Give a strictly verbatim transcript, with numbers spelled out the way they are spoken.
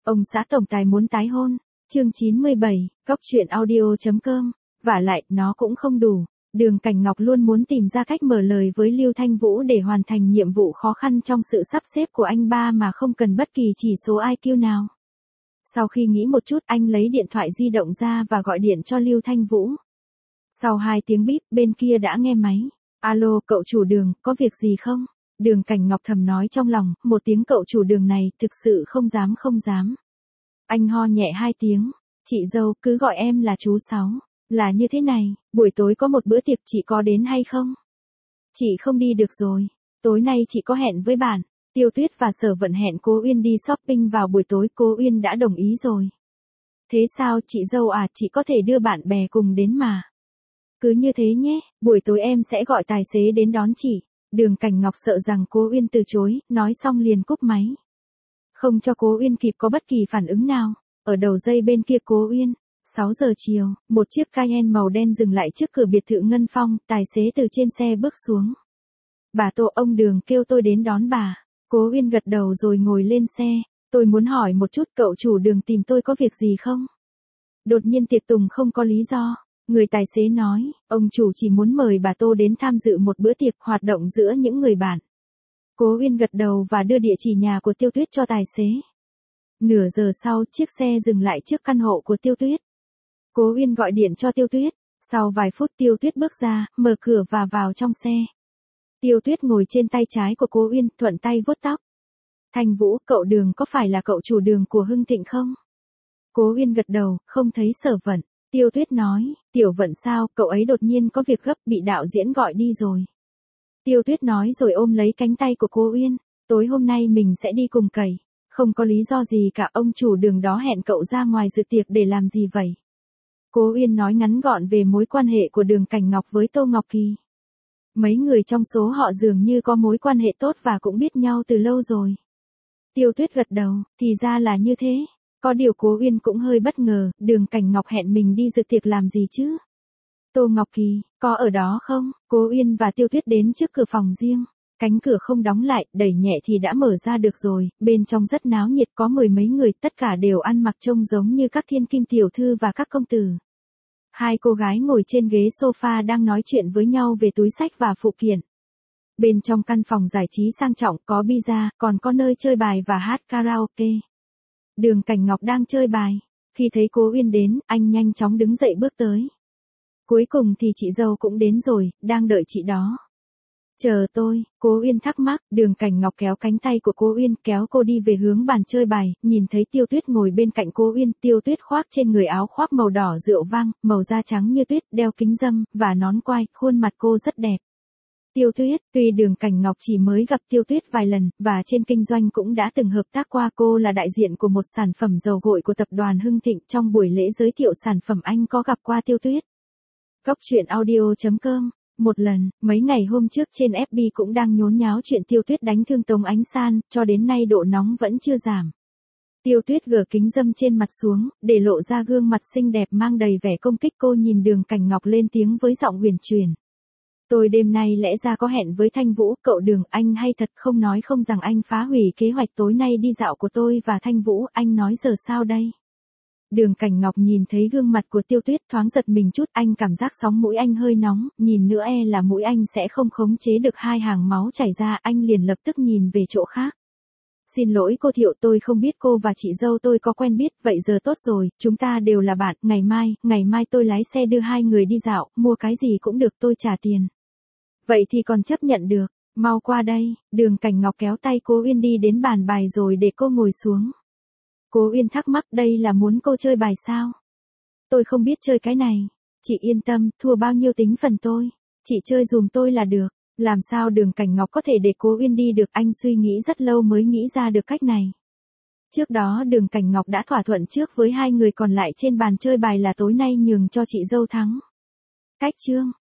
Ông xã tổng tài muốn tái hôn. Chương chín mươi bảy, cóc truyện audio chấm com. Vả lại, nó cũng không đủ. Đường Cảnh Ngọc luôn muốn tìm ra cách mở lời với Lưu Thanh Vũ để hoàn thành nhiệm vụ khó khăn trong sự sắp xếp của anh ba mà không cần bất kỳ chỉ số i kiu nào. Sau khi nghĩ một chút, anh lấy điện thoại di động ra và gọi điện cho Lưu Thanh Vũ. Sau hai tiếng bíp, bên kia đã nghe máy. Alo, cậu chủ Đường, có việc gì không? Đường Cảnh Ngọc thầm nói trong lòng, một tiếng cậu chủ Đường này, thực sự không dám không dám. Anh ho nhẹ hai tiếng. Chị dâu, cứ gọi em là chú Sáu. Là như thế này, buổi tối có một bữa tiệc, chị có đến hay không? Chị không đi được rồi. Tối nay chị có hẹn với bạn. Tiêu Tuyết và Sở Vận hẹn cô Uyên đi shopping vào buổi tối, cô Uyên đã đồng ý rồi. Thế sao, chị dâu à, chị có thể đưa bạn bè cùng đến mà. Cứ như thế nhé, buổi tối em sẽ gọi tài xế đến đón chị. Đường Cảnh Ngọc sợ rằng cô Uyên từ chối, nói xong liền cúp máy. Không cho cô Uyên kịp có bất kỳ phản ứng nào. Ở đầu dây bên kia cô Uyên. sáu giờ chiều, một chiếc Cayenne màu đen dừng lại trước cửa biệt thự Ngân Phong, tài xế từ trên xe bước xuống. Bà Tô, ông Đường kêu tôi đến đón bà. Cố Uyên gật đầu rồi ngồi lên xe. Tôi muốn hỏi một chút, cậu chủ Đường tìm tôi có việc gì không? Đột nhiên tiệc tùng không có lý do. Người tài xế nói, ông chủ chỉ muốn mời bà Tô đến tham dự một bữa tiệc hoạt động giữa những người bạn. Cố Uyên gật đầu và đưa địa chỉ nhà của Tiêu Tuyết cho tài xế. Nửa giờ sau, chiếc xe dừng lại trước căn hộ của Tiêu Tuyết. Cố Uyên gọi điện cho Tiêu Tuyết. Sau vài phút Tiêu Tuyết bước ra, mở cửa và vào trong xe. Tiêu Tuyết ngồi trên tay trái của Cố Uyên, thuận tay vuốt tóc. Thanh Vũ, cậu Đường có phải là cậu chủ Đường của Hưng Thịnh không? Cố Uyên gật đầu, không thấy Sở Vận. Tiêu Tuyết nói, Tiểu Vận sao, cậu ấy đột nhiên có việc gấp, bị đạo diễn gọi đi rồi. Tiêu Tuyết nói rồi ôm lấy cánh tay của Cố Uyên. Tối hôm nay mình sẽ đi cùng cầy. Không có lý do gì cả, ông chủ Đường đó hẹn cậu ra ngoài dự tiệc để làm gì vậy? Cố Uyên nói ngắn gọn về mối quan hệ của Đường Cảnh Ngọc với Tô Ngọc Kỳ. Mấy người trong số họ dường như có mối quan hệ tốt và cũng biết nhau từ lâu rồi. Tiêu Tuyết gật đầu, thì ra là như thế. Có điều Cố Uyên cũng hơi bất ngờ, Đường Cảnh Ngọc hẹn mình đi dự tiệc làm gì chứ? Tô Ngọc Kỳ, có ở đó không? Cố Uyên và Tiêu Tuyết đến trước cửa phòng riêng. Cánh cửa không đóng lại, đẩy nhẹ thì đã mở ra được rồi, bên trong rất náo nhiệt, có mười mấy người, tất cả đều ăn mặc trông giống như các thiên kim tiểu thư và các công tử. Hai cô gái ngồi trên ghế sofa đang nói chuyện với nhau về túi xách và phụ kiện. Bên trong căn phòng giải trí sang trọng có pizza, còn có nơi chơi bài và hát karaoke. Đường Cảnh Ngọc đang chơi bài. Khi thấy Cố Uyên đến, anh nhanh chóng đứng dậy bước tới. Cuối cùng thì chị dâu cũng đến rồi, đang đợi chị đó. Chờ tôi, Cố Uyên thắc mắc, Đường Cảnh Ngọc kéo cánh tay của Cố Uyên, kéo cô đi về hướng bàn chơi bài, nhìn thấy Tiêu Tuyết ngồi bên cạnh Cố Uyên, Tiêu Tuyết khoác trên người áo khoác màu đỏ rượu vang, màu da trắng như tuyết, đeo kính râm, và nón quai, khuôn mặt cô rất đẹp. Tiêu Tuyết, tuy Đường Cảnh Ngọc chỉ mới gặp Tiêu Tuyết vài lần, và trên kinh doanh cũng đã từng hợp tác qua, cô là đại diện của một sản phẩm dầu gội của tập đoàn Hưng Thịnh, trong buổi lễ giới thiệu sản phẩm anh có gặp qua Tiêu Tuyết. Cóc truyện audio chấm com. Một lần, mấy ngày hôm trước trên ép bê cũng đang nhốn nháo chuyện Tiêu Tuyết đánh thương Tống Ánh San, cho đến nay độ nóng vẫn chưa giảm. Tiêu Tuyết gỡ kính râm trên mặt xuống, để lộ ra gương mặt xinh đẹp mang đầy vẻ công kích. Cô nhìn Đường Cảnh Ngọc lên tiếng với giọng huyền chuyển. Tôi đêm nay lẽ ra có hẹn với Thanh Vũ, cậu Đường, anh hay thật không nói không rằng anh phá hủy kế hoạch tối nay đi dạo của tôi và Thanh Vũ, anh nói giờ sao đây? Đường Cảnh Ngọc nhìn thấy gương mặt của Tiêu Tuyết thoáng giật mình chút, anh cảm giác sóng mũi anh hơi nóng, nhìn nữa e là mũi anh sẽ không khống chế được, hai hàng máu chảy ra, anh liền lập tức nhìn về chỗ khác. Xin lỗi cô Thiệu, tôi không biết cô và chị dâu tôi có quen biết, vậy giờ tốt rồi, chúng ta đều là bạn, ngày mai, ngày mai tôi lái xe đưa hai người đi dạo, mua cái gì cũng được, tôi trả tiền. Vậy thì còn chấp nhận được, mau qua đây. Đường Cảnh Ngọc kéo tay Cố Uyên đi đến bàn bài rồi để cô ngồi xuống. Cố Uyên thắc mắc, đây là muốn cô chơi bài sao? Tôi không biết chơi cái này. Chị yên tâm, thua bao nhiêu tính phần tôi. Chị chơi dùm tôi là được. Làm sao Đường Cảnh Ngọc có thể để Cố Uyên đi được, anh suy nghĩ rất lâu mới nghĩ ra được cách này. Trước đó Đường Cảnh Ngọc đã thỏa thuận trước với hai người còn lại trên bàn chơi bài là tối nay nhường cho chị dâu thắng. Cách chương.